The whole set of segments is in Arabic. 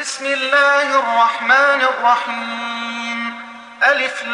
بسم الله الرحمن الرحيم. ألف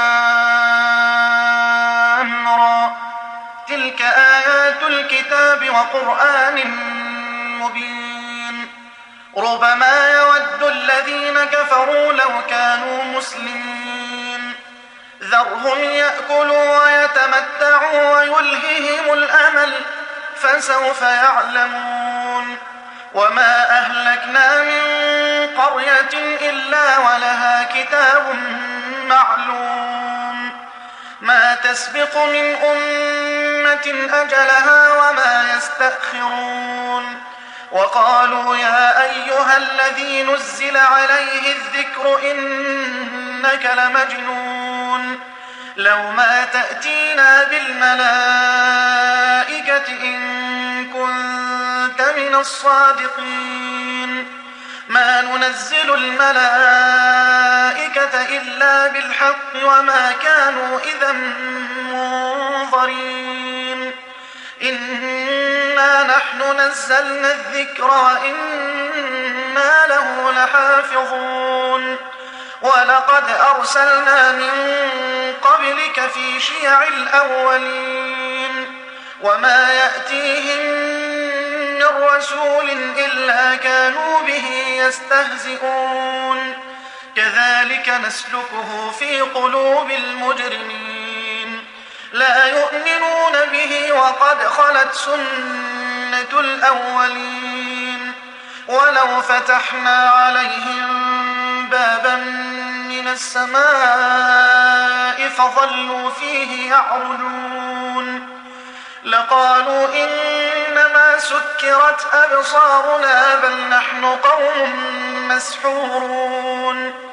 لام را. تلك آيات الكتاب وقرآن مبين. ربما يود الذين كفروا لو كانوا مسلمين. ذرهم يأكلوا ويتمتعوا ويلههم الأمل فسوف يعلمون. وما أهلكنا من قرية إلا ولها كتاب معلوم ما تسبق من أمة أجلها وما يستأخرون. وقالوا يا أيها الذي نزل عليه الذكر إنك لمجنون لو ما تأتينا بالملائكة إن كنت من الصادقين. ما ننزل الملائكة إلا بالحق وما كانوا إذا منظرين. إنا نحن نزلنا الذكر وإنا له لحافظون. ولقد أرسلنا من قبلك في شيع الأولين وما يأتيهم من رسول إلا كانوا به يستهزئون. كذلك نسلكه في قلوب المجرمين. لا يؤمنون به وقد خلت سنة الأولين. ولو فتحنا عليهم بابا من السماء فظلوا فيه يعرجون لقالوا إنما سكرت أبصارنا بل نحن قوم مسحورون.